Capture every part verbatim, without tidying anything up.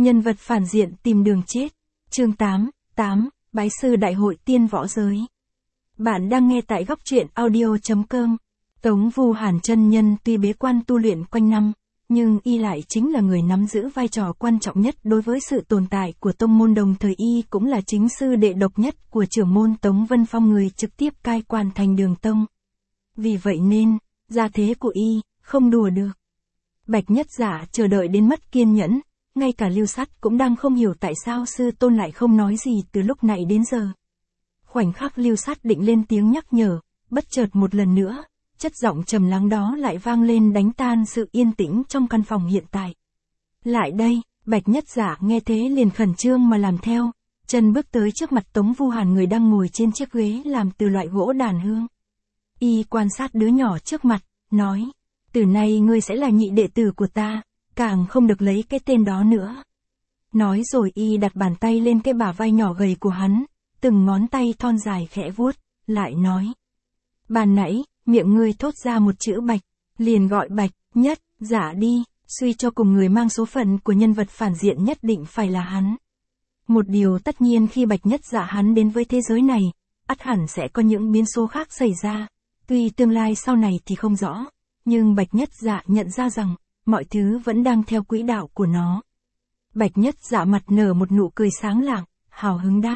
Nhân vật phản diện tìm đường chết. Chương tám, tám, Bái sư đại hội tiên võ giới. Bạn đang nghe tại góc truyện audio chấm com. Tống Vu Hàn chân nhân tuy bế quan tu luyện quanh năm, nhưng y lại chính là người nắm giữ vai trò quan trọng nhất đối với sự tồn tại của tông môn, đồng thời y cũng là chính sư đệ độc nhất của trưởng môn Tống Vân Phong, người trực tiếp cai quản Thành Đường Tông. Vì vậy nên, gia thế của y, không đùa được. Bạch Nhất Giả chờ đợi đến mất kiên nhẫn, ngay cả Lưu Sắt cũng đang không hiểu tại sao sư tôn lại không nói gì từ lúc nãy đến giờ. Khoảnh khắc Lưu Sắt định lên tiếng nhắc nhở, bất chợt một lần nữa, chất giọng trầm lắng đó lại vang lên đánh tan sự yên tĩnh trong căn phòng hiện tại. Lại đây, Bạch Nhất Giả nghe thế liền khẩn trương mà làm theo, chân bước tới trước mặt Tống Vu Hàn, người đang ngồi trên chiếc ghế làm từ loại gỗ đàn hương. Y quan sát đứa nhỏ trước mặt, nói, từ nay ngươi sẽ là nhị đệ tử của ta, càng không được lấy cái tên đó nữa. Nói rồi y đặt bàn tay lên cái bả vai nhỏ gầy của hắn, từng ngón tay thon dài khẽ vuốt, lại nói. Ban nãy, miệng ngươi thốt ra một chữ Bạch, liền gọi Bạch Nhất Giả đi, suy cho cùng người mang số phận của nhân vật phản diện nhất định phải là hắn. Một điều tất nhiên khi Bạch Nhất Giả hắn đến với thế giới này, ắt hẳn sẽ có những biến số khác xảy ra, tuy tương lai sau này thì không rõ, nhưng Bạch Nhất Giả nhận ra rằng, mọi thứ vẫn đang theo quỹ đạo của nó. Bạch Nhất Giả mặt nở một nụ cười sáng lạng, hào hứng đáp.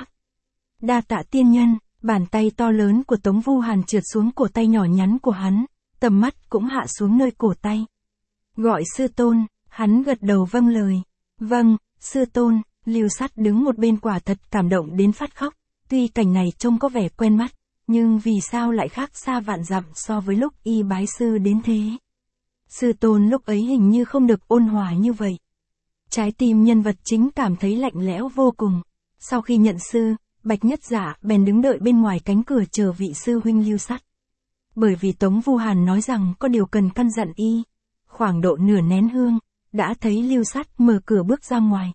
Đa tạ tiên nhân. Bàn tay to lớn của Tống Vu Hàn trượt xuống cổ tay nhỏ nhắn của hắn, tầm mắt cũng hạ xuống nơi cổ tay. Gọi sư tôn, hắn gật đầu vâng lời. Vâng, sư tôn. Lưu Sắt đứng một bên quả thật cảm động đến phát khóc, tuy cảnh này trông có vẻ quen mắt, nhưng vì sao lại khác xa vạn dặm so với lúc y bái sư đến thế. Sư tôn lúc ấy hình như không được ôn hòa như vậy. Trái tim nhân vật chính cảm thấy lạnh lẽo vô cùng. Sau khi nhận sư, Bạch Nhất Giả bèn đứng đợi bên ngoài cánh cửa chờ vị sư huynh Lưu Sắt. Bởi vì Tống Vu Hàn nói rằng có điều cần căn dặn y, khoảng độ nửa nén hương, đã thấy Lưu Sắt mở cửa bước ra ngoài.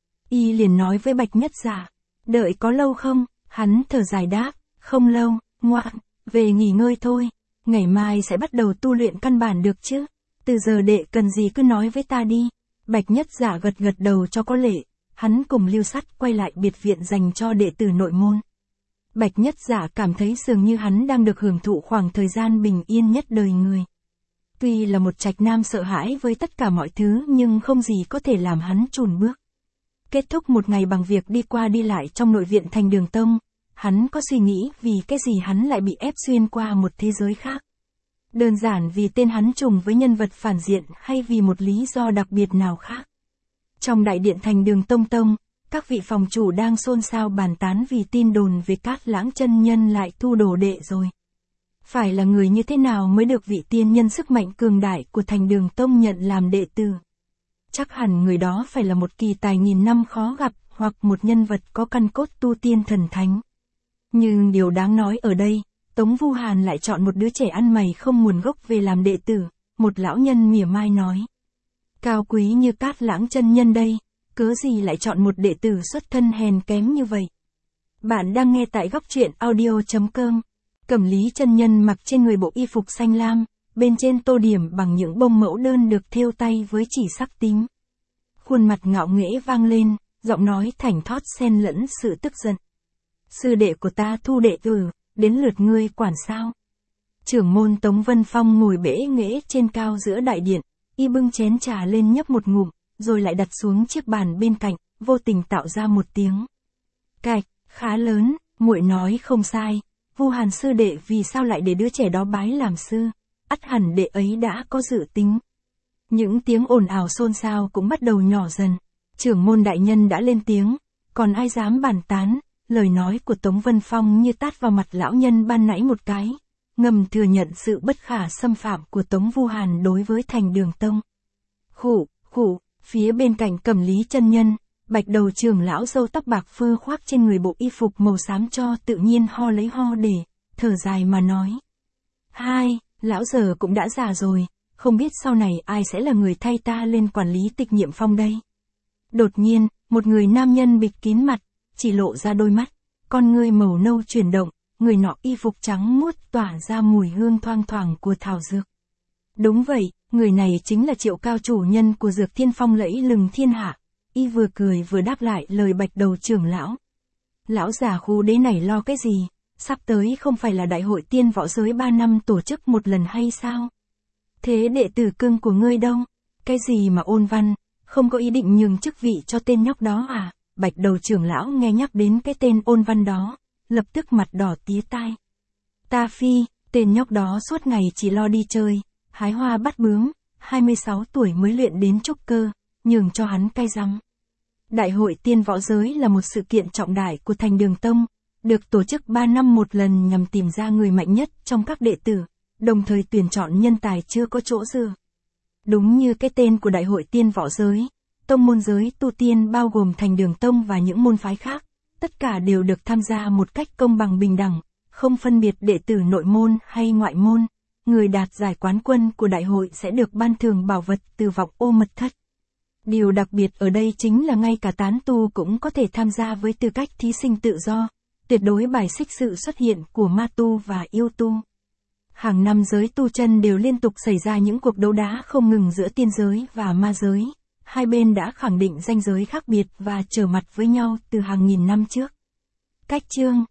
Y liền nói với Bạch Nhất Giả, đợi có lâu không? Hắn thở dài đáp, không lâu, ngoan, về nghỉ ngơi thôi, ngày mai sẽ bắt đầu tu luyện căn bản được chứ, từ giờ đệ cần gì cứ nói với ta đi. Bạch Nhất Giả gật gật đầu cho có lệ. Hắn cùng Lưu Sắt quay lại biệt viện dành cho đệ tử nội môn. Bạch Nhất Giả cảm thấy dường như hắn đang được hưởng thụ khoảng thời gian bình yên nhất đời người. Tuy là một trạch nam sợ hãi với tất cả mọi thứ, nhưng không gì có thể làm hắn chùn bước. Kết thúc một ngày bằng việc đi qua đi lại trong nội viện Thành Đường Tông, hắn có suy nghĩ vì cái gì hắn lại bị ép xuyên qua một thế giới khác. Đơn giản vì tên hắn trùng với nhân vật phản diện, hay vì một lý do đặc biệt nào khác. Trong đại điện Thành Đường Tông Tông, các vị phòng chủ đang xôn xao bàn tán vì tin đồn về Cát Lãng chân nhân lại thu đồ đệ rồi. Phải là người như thế nào mới được vị tiên nhân sức mạnh cường đại của Thành Đường Tông nhận làm đệ tử? Chắc hẳn người đó phải là một kỳ tài nghìn năm khó gặp, hoặc một nhân vật có căn cốt tu tiên thần thánh. Nhưng điều đáng nói ở đây, Tống Vu Hàn lại chọn một đứa trẻ ăn mày không nguồn gốc về làm đệ tử, một lão nhân mỉa mai nói. Cao quý như Cát Lãng chân nhân đây, cớ gì lại chọn một đệ tử xuất thân hèn kém như vậy? Bạn đang nghe tại góc truyện audio chấm com. Cẩm Lý chân nhân mặc trên người bộ y phục xanh lam, bên trên tô điểm bằng những bông mẫu đơn được thêu tay với chỉ sắc tím. Khuôn mặt ngạo nghễ vang lên, giọng nói thảnh thót xen lẫn sự tức giận. Sư đệ của ta thu đệ tử, đến lượt ngươi quản sao? Trưởng môn Tống Vân Phong ngồi bẽ nghễ trên cao giữa đại điện. Y bưng chén trà lên nhấp một ngụm, rồi lại đặt xuống chiếc bàn bên cạnh, vô tình tạo ra một tiếng cạch, khá lớn. Muội nói không sai, Vu Hàn sư đệ vì sao lại để đứa trẻ đó bái làm sư, ắt hẳn đệ ấy đã có dự tính. Những tiếng ồn ào xôn xao cũng bắt đầu nhỏ dần. Trưởng môn đại nhân đã lên tiếng, còn ai dám bàn tán. Lời nói của Tống Vân Phong như tát vào mặt lão nhân ban nãy một cái, ngầm thừa nhận sự bất khả xâm phạm của Tống Vu Hàn đối với Thành Đường Tông. Khủ, khủ, phía bên cạnh Cẩm Lý chân nhân, Bạch đầu trưởng lão râu tóc bạc phơ khoác trên người bộ y phục màu xám cho tự nhiên ho lấy ho để, thở dài mà nói. Hai, lão giờ cũng đã già rồi, không biết sau này ai sẽ là người thay ta lên quản lý Tịch Nhiệm Phong đây. Đột nhiên, một người nam nhân bịt kín mặt, chỉ lộ ra đôi mắt, con ngươi màu nâu chuyển động, người nọ y phục trắng muốt tỏa ra mùi hương thoang thoảng của thảo dược. Đúng vậy, người này chính là Triệu Cao chủ nhân của Dược Thiên Phong lẫy lừng thiên hạ. y vừa cười vừa đáp lại lời Bạch Đầu trưởng lão. Lão già khú đế này lo cái gì, sắp tới không phải là đại hội tiên võ giới ba năm tổ chức một lần hay sao? Thế đệ tử cưng của ngươi đâu? Cái gì mà Ôn Văn, không có ý định nhường chức vị cho tên nhóc đó à? Bạch Đầu trưởng lão nghe nhắc đến cái tên Ôn Văn đó, lập tức mặt đỏ tía tai. Ta phi, tên nhóc đó suốt ngày chỉ lo đi chơi, hái hoa bắt bướm, hai mươi sáu tuổi mới luyện đến trúc cơ, nhường cho hắn cay răng. Đại hội tiên võ giới là một sự kiện trọng đại của Thành Đường Tông, được tổ chức ba năm một lần nhằm tìm ra người mạnh nhất trong các đệ tử, đồng thời tuyển chọn nhân tài chưa có chỗ dựa. Đúng như cái tên của Đại hội tiên võ giới, tông môn giới tu tiên bao gồm Thành Đường Tông và những môn phái khác, tất cả đều được tham gia một cách công bằng bình đẳng, không phân biệt đệ tử nội môn hay ngoại môn. Người đạt giải quán quân của đại hội sẽ được ban thưởng bảo vật từ Vọng Ô Mật Thất. Điều đặc biệt ở đây chính là ngay cả tán tu cũng có thể tham gia với tư cách thí sinh tự do, tuyệt đối bài xích sự xuất hiện của ma tu và yêu tu. Hàng năm giới tu chân đều liên tục xảy ra những cuộc đấu đá không ngừng giữa tiên giới và ma giới. Hai bên đã khẳng định ranh giới khác biệt và trở mặt với nhau từ hàng nghìn năm trước. Cách chương